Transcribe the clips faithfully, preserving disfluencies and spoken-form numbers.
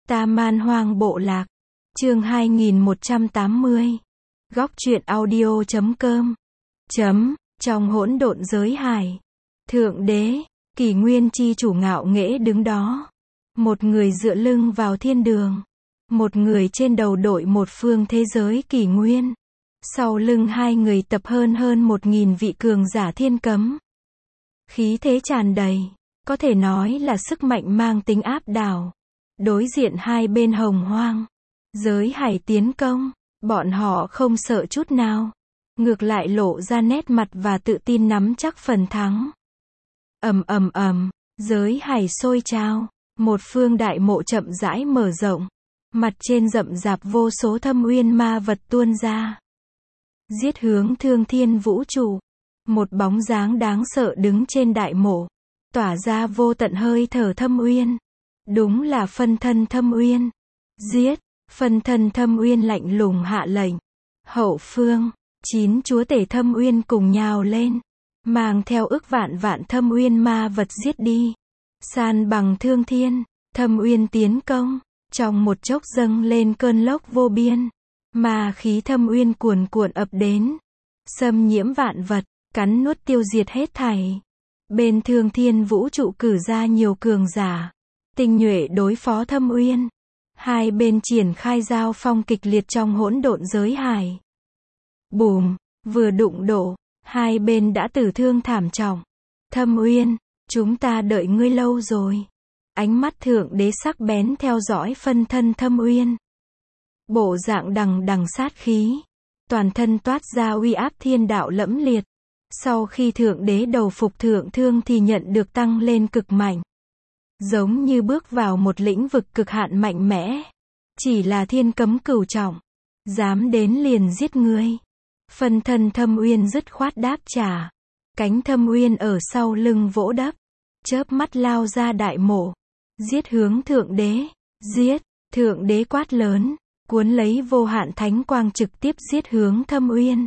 Ta Man Hoang Bộ Lạc. Chương hai nghìn một trăm tám mươi. Góc truyện audio chấm com. Chấm, trong hỗn độn giới hải. Thượng đế, kỷ nguyên chi chủ ngạo nghễ đứng đó. Một người dựa lưng vào thiên đường. Một người trên đầu đội một phương thế giới kỷ nguyên. Sau lưng hai người tập hơn hơn một nghìn vị cường giả thiên cấm. Khí thế tràn đầy, có thể nói là sức mạnh mang tính áp đảo. Đối diện hai bên hồng hoang, giới hải tiến công, bọn họ không sợ chút nào. Ngược lại lộ ra nét mặt và tự tin nắm chắc phần thắng. Ầm ầm ầm, giới hải sôi trào, một phương đại mộ chậm rãi mở rộng. Mặt trên rậm rạp vô số thâm uyên ma vật tuôn ra. Giết hướng thương thiên vũ trụ. Một bóng dáng đáng sợ đứng trên đại mộ, tỏa ra vô tận hơi thở thâm uyên. Đúng là phân thân thâm uyên. Giết, phân thân thâm uyên lạnh lùng hạ lệnh. Hậu phương, chín chúa tể thâm uyên cùng nhào lên, mang theo ức vạn vạn thâm uyên ma vật giết đi. San bằng thương thiên, thâm uyên tiến công, trong một chốc dâng lên cơn lốc vô biên. Ma khí thâm uyên cuồn cuộn ập đến, xâm nhiễm vạn vật, cắn nuốt tiêu diệt hết thảy. Bên thương thiên vũ trụ cử ra nhiều cường giả, tinh nhuệ đối phó thâm uyên. Hai bên triển khai giao phong kịch liệt trong hỗn độn giới hải. Bùm, vừa đụng độ, hai bên đã tử thương thảm trọng. Thâm uyên, chúng ta đợi ngươi lâu rồi. Ánh mắt thượng đế sắc bén theo dõi phân thân thâm uyên. Bộ dạng đằng đằng sát khí, toàn thân toát ra uy áp thiên đạo lẫm liệt. Sau khi thượng đế đầu phục thượng thương thì nhận được tăng lên cực mạnh. Giống như bước vào một lĩnh vực cực hạn mạnh mẽ. Chỉ là thiên cấm cửu trọng, dám đến liền giết ngươi. Phân thân thâm uyên dứt khoát đáp trả. Cánh thâm uyên ở sau lưng vỗ đắp, chớp mắt lao ra đại mộ, giết hướng thượng đế. Giết, thượng đế quát lớn, cuốn lấy vô hạn thánh quang trực tiếp giết hướng thâm uyên.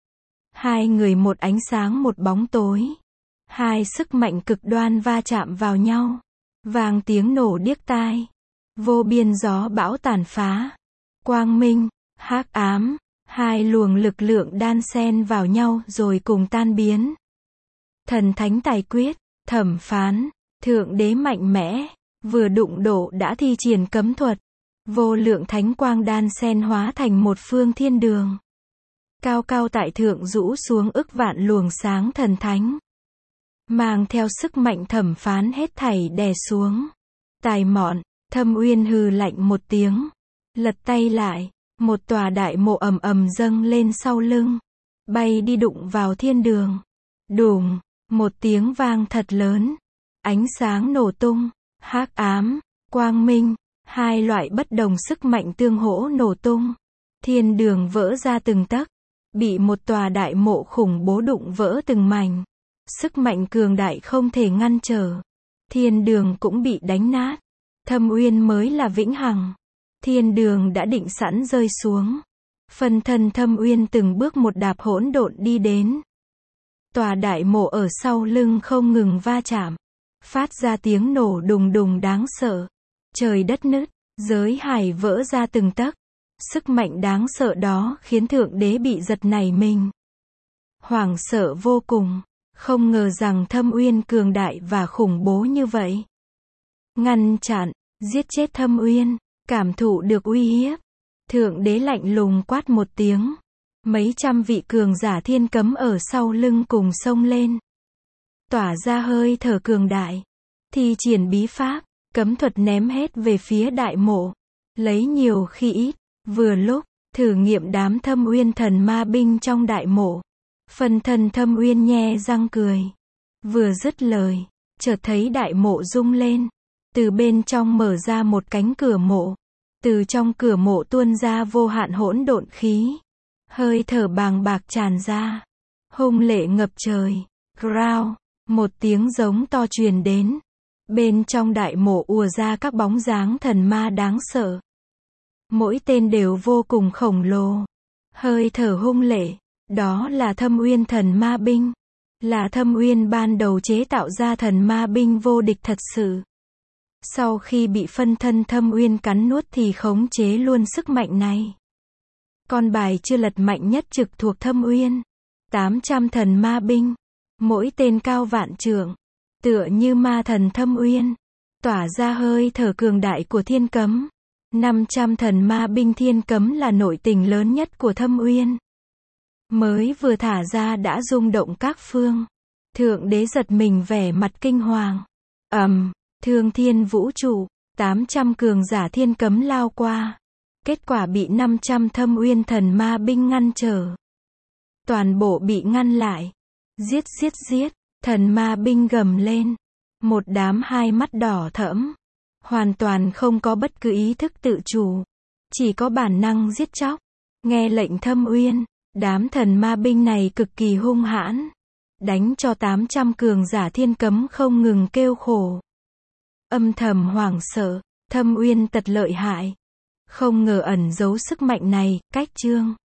Hai người một ánh sáng một bóng tối. Hai sức mạnh cực đoan va chạm vào nhau. Vang tiếng nổ điếc tai. Vô biên gió bão tàn phá. Quang minh, hắc ám, hai luồng lực lượng đan xen vào nhau rồi cùng tan biến. Thần thánh tài quyết, thẩm phán, thượng đế mạnh mẽ, vừa đụng độ đã thi triển cấm thuật. Vô lượng thánh quang đan xen hóa thành một phương thiên đường. Cao cao tại thượng rũ xuống ức vạn luồng sáng thần thánh. Mang theo sức mạnh thẩm phán hết thảy đè xuống. Tài mọn, thâm uyên hừ lạnh một tiếng. Lật tay lại, một tòa đại mộ ầm ầm dâng lên sau lưng. Bay đi đụng vào thiên đường. Đùng, một tiếng vang thật lớn. Ánh sáng nổ tung, hắc ám, quang minh. Hai loại bất đồng sức mạnh tương hỗ nổ tung. Thiên đường vỡ ra từng tấc. Bị một tòa đại mộ khủng bố đụng vỡ từng mảnh. Sức mạnh cường đại không thể ngăn trở. Thiên đường cũng bị đánh nát. Thâm uyên mới là vĩnh hằng. Thiên đường đã định sẵn rơi xuống. Phân thân thâm uyên từng bước một đạp hỗn độn đi đến. Tòa đại mộ ở sau lưng không ngừng va chạm. Phát ra tiếng nổ đùng đùng đáng sợ. Trời đất nứt, giới hải vỡ ra từng tấc. Sức mạnh đáng sợ đó khiến thượng đế bị giật nảy mình. Hoảng sợ vô cùng, không ngờ rằng thâm uyên cường đại và khủng bố như vậy. Ngăn chặn, giết chết thâm uyên, cảm thụ được uy hiếp. Thượng đế lạnh lùng quát một tiếng. Mấy trăm vị cường giả thiên cấm ở sau lưng cùng xông lên. Tỏa ra hơi thở cường đại. Thi triển bí pháp, cấm thuật ném hết về phía đại mộ. Lấy nhiều khi ít. Vừa lúc, thử nghiệm đám thâm uyên thần ma binh trong đại mộ. Phân thân thâm uyên nhe răng cười. Vừa dứt lời, chợt thấy đại mộ rung lên. Từ bên trong mở ra một cánh cửa mộ. Từ trong cửa mộ tuôn ra vô hạn hỗn độn khí. Hơi thở bàng bạc tràn ra. Hung lệ ngập trời. Growl, một tiếng giống to truyền đến. Bên trong đại mộ ùa ra các bóng dáng thần ma đáng sợ. Mỗi tên đều vô cùng khổng lồ. Hơi thở hung lệ. Đó là thâm uyên thần ma binh. Là thâm uyên ban đầu chế tạo ra thần ma binh vô địch thật sự. Sau khi bị phân thân Thâm Uyên cắn nuốt thì khống chế luôn sức mạnh này. Con bài chưa lật mạnh nhất trực thuộc Thâm Uyên. tám trăm thần ma binh. Mỗi tên cao vạn trượng. Tựa như ma thần Thâm Uyên. Tỏa ra hơi thở cường đại của thiên cấm. năm trăm thần ma binh thiên cấm là nội tình lớn nhất của Thâm Uyên. Mới vừa thả ra đã rung động các phương. Thượng đế giật mình vẻ mặt kinh hoàng. Ầm, thương thiên vũ trụ, tám trăm cường giả thiên cấm lao qua. Kết quả bị năm trăm Thâm Uyên thần ma binh ngăn trở. Toàn bộ bị ngăn lại. Giết giết giết, thần ma binh gầm lên. Một đám hai mắt đỏ thẫm. Hoàn toàn không có bất cứ ý thức tự chủ. Chỉ có bản năng giết chóc. Nghe lệnh Thâm Uyên, đám thần ma binh này cực kỳ hung hãn. Đánh cho tám trăm cường giả thiên cấm không ngừng kêu khổ. Âm thầm hoảng sợ, Thâm Uyên tật lợi hại. Không ngờ ẩn giấu sức mạnh này, cách chương.